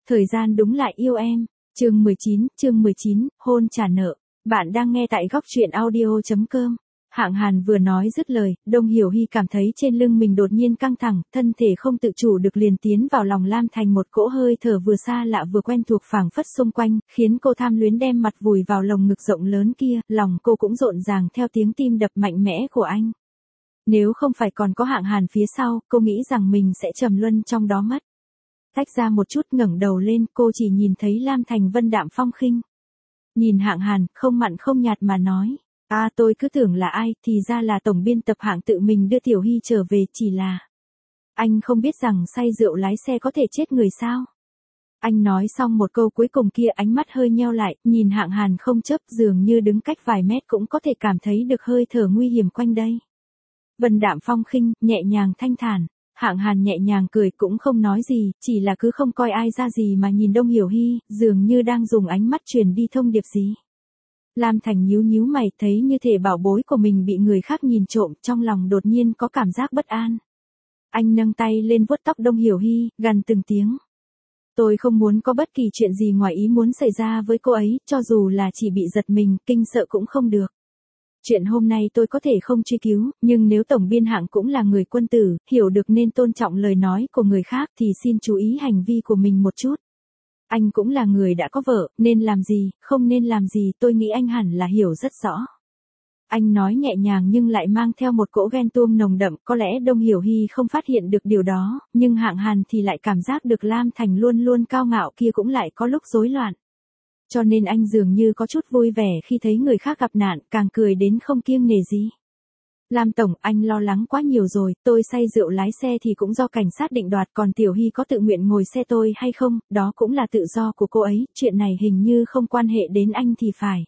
Thời gian đúng lại yêu em. Chương 19, hôn trả nợ. Bạn đang nghe tại góc truyện audio.com. Hạng Hàn vừa nói dứt lời, Đông Hiểu Hy cảm thấy trên lưng mình đột nhiên căng thẳng, thân thể không tự chủ được liền tiến vào lòng Lam Thành, một cỗ hơi thở vừa xa lạ vừa quen thuộc phảng phất xung quanh, khiến cô tham luyến đem mặt vùi vào lồng ngực rộng lớn kia, lòng cô cũng rộn ràng theo tiếng tim đập mạnh mẽ của anh. Nếu không phải còn có Hạng Hàn phía sau, cô nghĩ rằng mình sẽ trầm luân trong đó mất. Tách ra một chút, ngẩng đầu lên, cô chỉ nhìn thấy Lam Thành vân đạm phong khinh. Nhìn Hạng Hàn, không mặn không nhạt mà nói. Tôi cứ tưởng là ai, thì ra là tổng biên tập Hạng tự mình đưa Tiểu Hy trở về, chỉ là... Anh không biết rằng say rượu lái xe có thể chết người sao? Anh nói xong một câu cuối cùng kia, ánh mắt hơi nheo lại, nhìn Hạng Hàn không chớp, dường như đứng cách vài mét cũng có thể cảm thấy được hơi thở nguy hiểm quanh đây. Vân đạm phong khinh, nhẹ nhàng thanh thản. Hạng Hàn nhẹ nhàng cười cũng không nói gì, chỉ là cứ không coi ai ra gì mà nhìn Đông Hiểu Hy, dường như đang dùng ánh mắt truyền đi thông điệp gì. Lam Thành nhíu nhíu mày, thấy như thể bảo bối của mình bị người khác nhìn trộm, trong lòng đột nhiên có cảm giác bất an. Anh nâng tay lên vuốt tóc Đông Hiểu Hy, gằn từng tiếng. Tôi không muốn có bất kỳ chuyện gì ngoài ý muốn xảy ra với cô ấy, cho dù là chỉ bị giật mình, kinh sợ cũng không được. Chuyện hôm nay tôi có thể không truy cứu, nhưng nếu tổng biên Hạng cũng là người quân tử, hiểu được nên tôn trọng lời nói của người khác thì xin chú ý hành vi của mình một chút. Anh cũng là người đã có vợ, nên làm gì, không nên làm gì tôi nghĩ anh hẳn là hiểu rất rõ. Anh nói nhẹ nhàng nhưng lại mang theo một cỗ ghen tuông nồng đậm, có lẽ Đông Hiểu Hy không phát hiện được điều đó, nhưng Hạng Hàn thì lại cảm giác được Lam Thành luôn luôn cao ngạo kia cũng lại có lúc rối loạn. Cho nên anh dường như có chút vui vẻ khi thấy người khác gặp nạn, càng cười đến không kiêng nể gì. Lam Tổng, anh lo lắng quá nhiều rồi, tôi say rượu lái xe thì cũng do cảnh sát định đoạt, còn Tiểu Hy có tự nguyện ngồi xe tôi hay không, đó cũng là tự do của cô ấy, chuyện này hình như không quan hệ đến anh thì phải.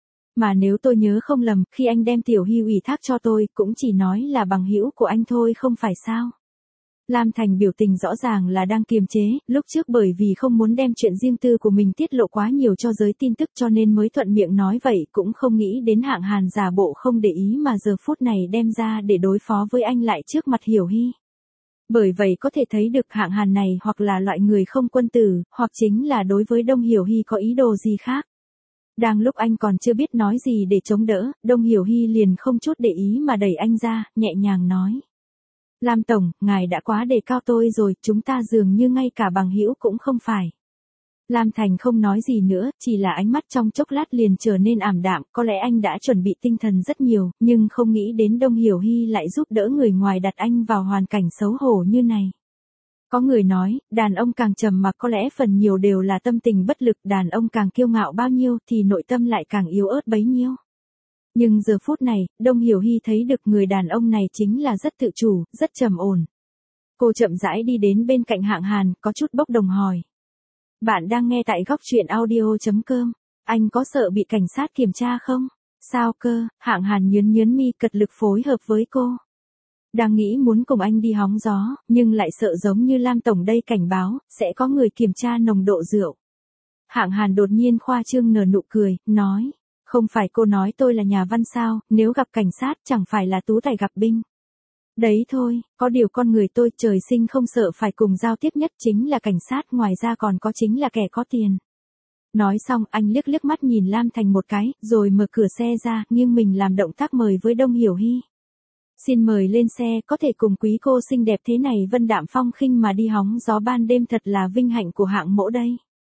Mà nếu tôi nhớ không lầm, khi anh đem Tiểu Hy ủy thác cho tôi, cũng chỉ nói là bằng hữu của anh thôi không phải sao. Lam Thành biểu tình rõ ràng là đang kiềm chế, lúc trước bởi vì không muốn đem chuyện riêng tư của mình tiết lộ quá nhiều cho giới tin tức cho nên mới thuận miệng nói vậy, cũng không nghĩ đến Hạng Hàn giả bộ không để ý mà giờ phút này đem ra để đối phó với anh lại trước mặt Hiểu Hy. Bởi vậy có thể thấy được Hạng Hàn này hoặc là loại người không quân tử, hoặc chính là đối với Đông Hiểu Hy có ý đồ gì khác. Đang lúc anh còn chưa biết nói gì để chống đỡ, Đông Hiểu Hy liền không chút để ý mà đẩy anh ra, nhẹ nhàng nói. Lam Tổng, ngài đã quá đề cao tôi rồi, chúng ta dường như ngay cả bằng hữu cũng không phải. Lam Thành không nói gì nữa, chỉ là ánh mắt trong chốc lát liền trở nên ảm đạm, có lẽ anh đã chuẩn bị tinh thần rất nhiều, nhưng không nghĩ đến Đông Hiểu Hy lại giúp đỡ người ngoài đặt anh vào hoàn cảnh xấu hổ như này. Có người nói, đàn ông càng trầm mặc có lẽ phần nhiều đều là tâm tình bất lực, đàn ông càng kiêu ngạo bao nhiêu thì nội tâm lại càng yếu ớt bấy nhiêu. Nhưng giờ phút này, Đông Hiểu Hy thấy được người đàn ông này chính là rất tự chủ, rất trầm ổn. Cô chậm rãi đi đến bên cạnh Hạng Hàn, có chút bốc đồng hỏi. Bạn đang nghe tại góc truyện audio.com. Anh có sợ bị cảnh sát kiểm tra không? Sao cơ? Hạng Hàn nhớn mi cật lực phối hợp với cô. Đang nghĩ muốn cùng anh đi hóng gió, nhưng lại sợ giống như Lam Tổng đây cảnh báo, sẽ có người kiểm tra nồng độ rượu. Hạng Hàn đột nhiên khoa trương nở nụ cười, nói. Không phải cô nói tôi là nhà văn sao, nếu gặp cảnh sát chẳng phải là tú tài gặp binh. Đấy thôi, có điều con người tôi trời sinh không sợ phải cùng giao tiếp nhất chính là cảnh sát, ngoài ra còn có chính là kẻ có tiền. Nói xong anh liếc liếc mắt nhìn Lam Thành một cái, rồi mở cửa xe ra, nghiêng mình làm động tác mời với Đông Hiểu Hy. Xin mời lên xe, có thể cùng quý cô xinh đẹp thế này vân đạm phong khinh mà đi hóng gió ban đêm thật là vinh hạnh của Hạng mỗ đây.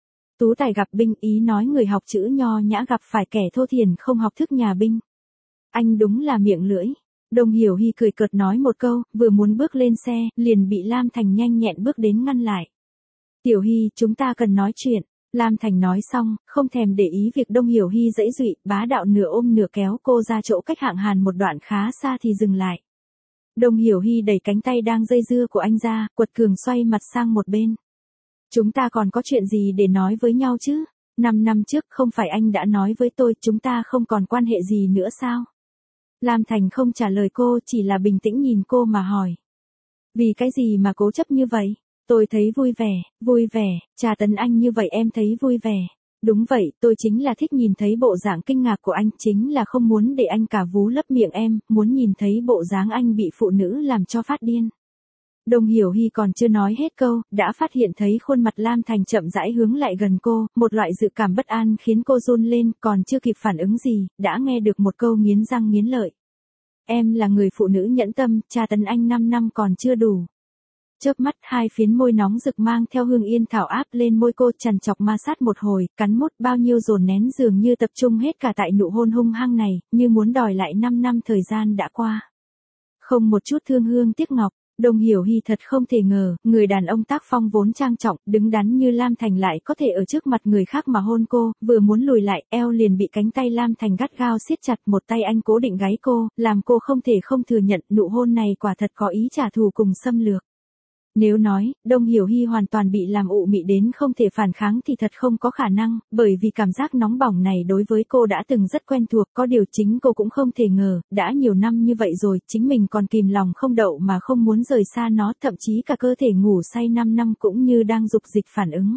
Tú tài gặp binh, ý nói người học chữ nho nhã gặp phải kẻ thô thiển không học thức nhà binh. Anh đúng là miệng lưỡi. Đông Hiểu Hy cười cợt nói một câu, vừa muốn bước lên xe, liền bị Lam Thành nhanh nhẹn bước đến ngăn lại. Tiểu Hy, chúng ta cần nói chuyện. Lam Thành nói xong, không thèm để ý việc Đông Hiểu Hy giãy giụy, bá đạo nửa ôm nửa kéo cô ra chỗ cách Hạng Hàn một đoạn khá xa thì dừng lại. Đông Hiểu Hy đẩy cánh tay đang dây dưa của anh ra, quật cường xoay mặt sang một bên. Chúng ta còn có chuyện gì để nói với nhau chứ? 5 năm trước không phải anh đã nói với tôi chúng ta không còn quan hệ gì nữa sao? Lam Thành không trả lời cô, chỉ là bình tĩnh nhìn cô mà hỏi. Vì cái gì mà cố chấp như vậy? Tôi thấy vui vẻ, trà tấn anh như vậy em thấy vui vẻ. Đúng vậy, tôi chính là thích nhìn thấy bộ dạng kinh ngạc của anh, chính là không muốn để anh cả vú lấp miệng em, muốn nhìn thấy bộ dáng anh bị phụ nữ làm cho phát điên. Đồng Hiểu Hy còn chưa nói hết câu, đã phát hiện thấy khuôn mặt Lam Thành chậm rãi hướng lại gần cô, một loại dự cảm bất an khiến cô run lên, còn chưa kịp phản ứng gì, đã nghe được một câu nghiến răng nghiến lợi. Em là người phụ nữ nhẫn tâm, tra tấn anh 5 năm còn chưa đủ. Chớp mắt, hai phiến môi nóng rực mang theo hương yên thảo áp lên môi cô, chằn chọc ma sát một hồi, cắn mút bao nhiêu dồn nén dường như tập trung hết cả tại nụ hôn hung hăng này, như muốn đòi lại 5 năm thời gian đã qua. Không một chút thương hương tiếc ngọc. Đồng Hiểu Hy thật không thể ngờ, người đàn ông tác phong vốn trang trọng, đứng đắn như Lam Thành lại có thể ở trước mặt người khác mà hôn cô, vừa muốn lùi lại, eo liền bị cánh tay Lam Thành gắt gao siết chặt, một tay anh cố định gáy cô, làm cô không thể không thừa nhận nụ hôn này quả thật có ý trả thù cùng xâm lược. Nếu nói, Đồng Hiểu Hy hoàn toàn bị làm ụ mị đến không thể phản kháng thì thật không có khả năng, bởi vì cảm giác nóng bỏng này đối với cô đã từng rất quen thuộc, có điều chính cô cũng không thể ngờ, đã nhiều năm như vậy rồi, chính mình còn kìm lòng không đậu mà không muốn rời xa nó, thậm chí cả cơ thể ngủ say 5 năm cũng như đang dục dịch phản ứng.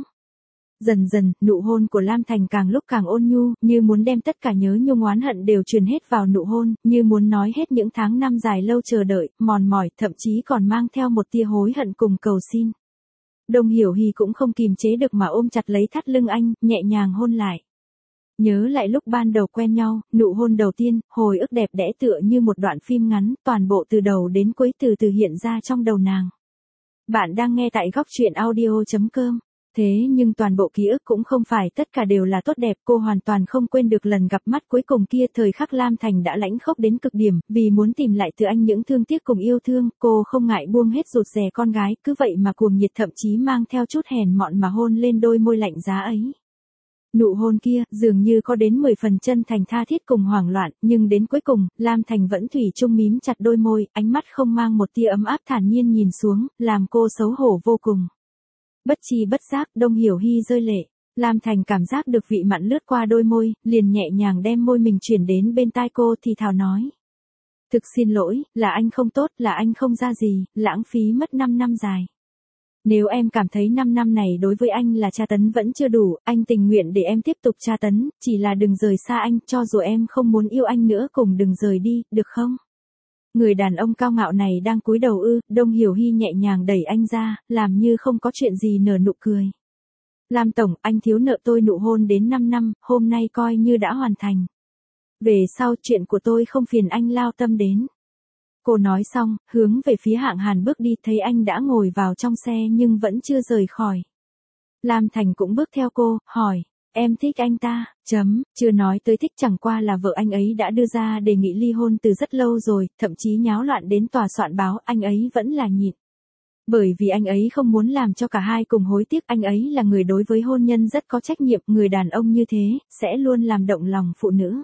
Dần dần, nụ hôn của Lam Thành càng lúc càng ôn nhu, như muốn đem tất cả nhớ nhung oán hận đều truyền hết vào nụ hôn, như muốn nói hết những tháng năm dài lâu chờ đợi, mòn mỏi, thậm chí còn mang theo một tia hối hận cùng cầu xin. Đồng Hiểu Hy cũng không kìm chế được mà ôm chặt lấy thắt lưng anh, nhẹ nhàng hôn lại. Nhớ lại lúc ban đầu quen nhau, nụ hôn đầu tiên, hồi ức đẹp đẽ tựa như một đoạn phim ngắn, toàn bộ từ đầu đến cuối từ từ hiện ra trong đầu nàng. Bạn đang nghe tại góc truyện audio.com. Thế nhưng toàn bộ ký ức cũng không phải tất cả đều là tốt đẹp, cô hoàn toàn không quên được lần gặp mắt cuối cùng kia, thời khắc Lam Thành đã lãnh khốc đến cực điểm, vì muốn tìm lại từ anh những thương tiếc cùng yêu thương, cô không ngại buông hết rụt rè con gái, cứ vậy mà cuồng nhiệt, thậm chí mang theo chút hèn mọn mà hôn lên đôi môi lạnh giá ấy. Nụ hôn kia, dường như có đến 10 phần chân thành tha thiết cùng hoảng loạn, nhưng đến cuối cùng, Lam Thành vẫn thủy chung mím chặt đôi môi, ánh mắt không mang một tia ấm áp, thản nhiên nhìn xuống, làm cô xấu hổ vô cùng. Bất chi bất giác, Đồng Hiểu Hy rơi lệ. Lam Thành cảm giác được vị mặn lướt qua đôi môi, liền nhẹ nhàng đem môi mình chuyển đến bên tai cô thì thào nói. Thực xin lỗi, là anh không tốt, là anh không ra gì, lãng phí mất 5 năm dài. Nếu em cảm thấy 5 năm này đối với anh là tra tấn vẫn chưa đủ, anh tình nguyện để em tiếp tục tra tấn, chỉ là đừng rời xa anh, cho dù em không muốn yêu anh nữa cùng đừng rời đi, được không? Người đàn ông cao ngạo này đang cúi đầu Đồng Hiểu Hy nhẹ nhàng đẩy anh ra, làm như không có chuyện gì nở nụ cười. Lam tổng, anh thiếu nợ tôi nụ hôn đến 5 năm, hôm nay coi như đã hoàn thành. Về sau chuyện của tôi không phiền anh lao tâm đến. Cô nói xong, hướng về phía Hạng Hàn bước đi, thấy anh đã ngồi vào trong xe nhưng vẫn chưa rời khỏi. Lam Thành cũng bước theo cô, hỏi. Em thích anh ta, chưa nói tới thích, chẳng qua là vợ anh ấy đã đưa ra đề nghị ly hôn từ rất lâu rồi, thậm chí nháo loạn đến tòa soạn báo, anh ấy vẫn là nhịn. Bởi vì anh ấy không muốn làm cho cả hai cùng hối tiếc, anh ấy là người đối với hôn nhân rất có trách nhiệm, người đàn ông như thế, sẽ luôn làm động lòng phụ nữ.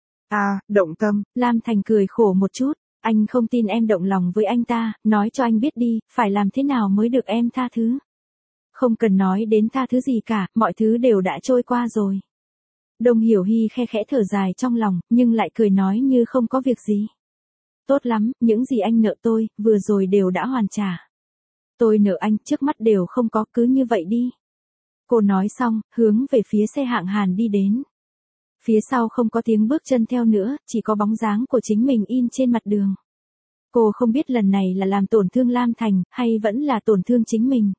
À, động tâm, Lam Thành cười khổ một chút, anh không tin em động lòng với anh ta, nói cho anh biết đi, phải làm thế nào mới được em tha thứ. Không cần nói đến tha thứ gì cả, mọi thứ đều đã trôi qua rồi. Đồng Hiểu Hy khe khẽ thở dài trong lòng, nhưng lại cười nói như không có việc gì. Tốt lắm, những gì anh nợ tôi, vừa rồi đều đã hoàn trả. Tôi nợ anh, trước mắt đều không có, cứ như vậy đi. Cô nói xong, hướng về phía xe Hạng Hàn đi đến. Phía sau không có tiếng bước chân theo nữa, chỉ có bóng dáng của chính mình in trên mặt đường. Cô không biết lần này là làm tổn thương Lam Thành, hay vẫn là tổn thương chính mình.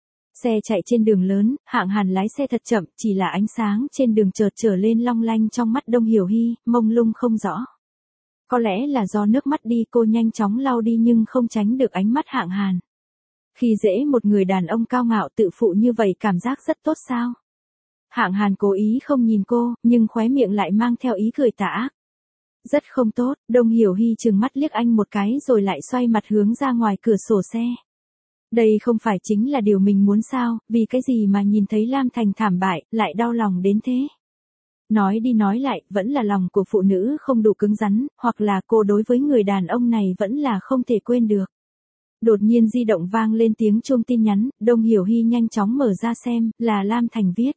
Xe chạy trên đường lớn, Hạng Hàn lái xe thật chậm, chỉ là ánh sáng trên đường chợt trở lên long lanh trong mắt Đồng Hiểu Hy, mông lung không rõ. Có lẽ là do nước mắt đi, cô nhanh chóng lau đi nhưng không tránh được ánh mắt Hạng Hàn. Khi dễ một người đàn ông cao ngạo tự phụ như vậy cảm giác rất tốt sao? Hạng Hàn cố ý không nhìn cô, nhưng khóe miệng lại mang theo ý cười tà ác. Rất không tốt, Đồng Hiểu Hy trừng mắt liếc anh một cái rồi lại xoay mặt hướng ra ngoài cửa sổ xe. Đây không phải chính là điều mình muốn sao, vì cái gì mà nhìn thấy Lam Thành thảm bại, lại đau lòng đến thế. Nói đi nói lại, vẫn là lòng của phụ nữ không đủ cứng rắn, hoặc là cô đối với người đàn ông này vẫn là không thể quên được. Đột nhiên di động vang lên tiếng chuông tin nhắn, Đồng Hiểu Hy nhanh chóng mở ra xem, là Lam Thành viết.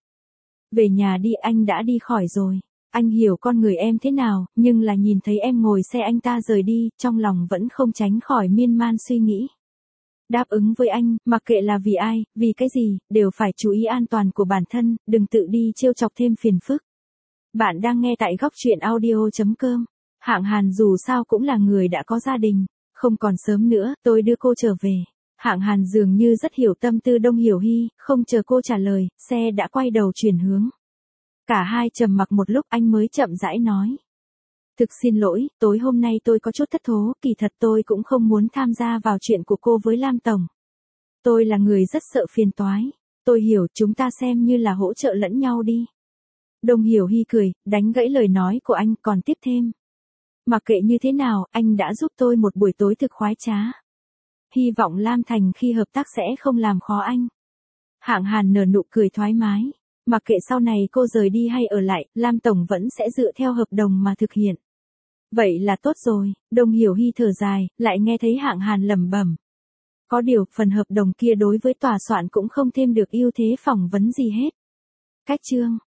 Về nhà đi, anh đã đi khỏi rồi. Anh hiểu con người em thế nào, nhưng là nhìn thấy em ngồi xe anh ta rời đi, trong lòng vẫn không tránh khỏi miên man suy nghĩ. Đáp ứng với anh, mặc kệ là vì ai, vì cái gì, đều phải chú ý an toàn của bản thân, đừng tự đi trêu chọc thêm phiền phức. Bạn đang nghe tại góc truyện audio.com. Hạng Hàn dù sao cũng là người đã có gia đình. Không còn sớm nữa, tôi đưa cô trở về. Hạng Hàn dường như rất hiểu tâm tư Đông Hiểu Hy, không chờ cô trả lời, xe đã quay đầu chuyển hướng. Cả hai trầm mặc một lúc anh mới chậm rãi nói. Thực xin lỗi, tối hôm nay tôi có chút thất thố, kỳ thật tôi cũng không muốn tham gia vào chuyện của cô với Lam Tổng. Tôi là người rất sợ phiền toái. Tôi hiểu, chúng ta xem như là hỗ trợ lẫn nhau đi. Đông Hiểu Hy cười, đánh gãy lời nói của anh, còn tiếp thêm. Mặc kệ như thế nào, anh đã giúp tôi một buổi tối thực khoái trá. Hy vọng Lam Thành khi hợp tác sẽ không làm khó anh. Hạng Hàn nở nụ cười thoải mái. Mặc kệ sau này cô rời đi hay ở lại, Lam Tổng vẫn sẽ dựa theo hợp đồng mà thực hiện. Vậy là tốt rồi, Đông Hiểu Hy thở dài, lại nghe thấy Hạng Hàn lẩm bẩm. Có điều, phần hợp đồng kia đối với tòa soạn cũng không thêm được ưu thế phỏng vấn gì hết. Cách chương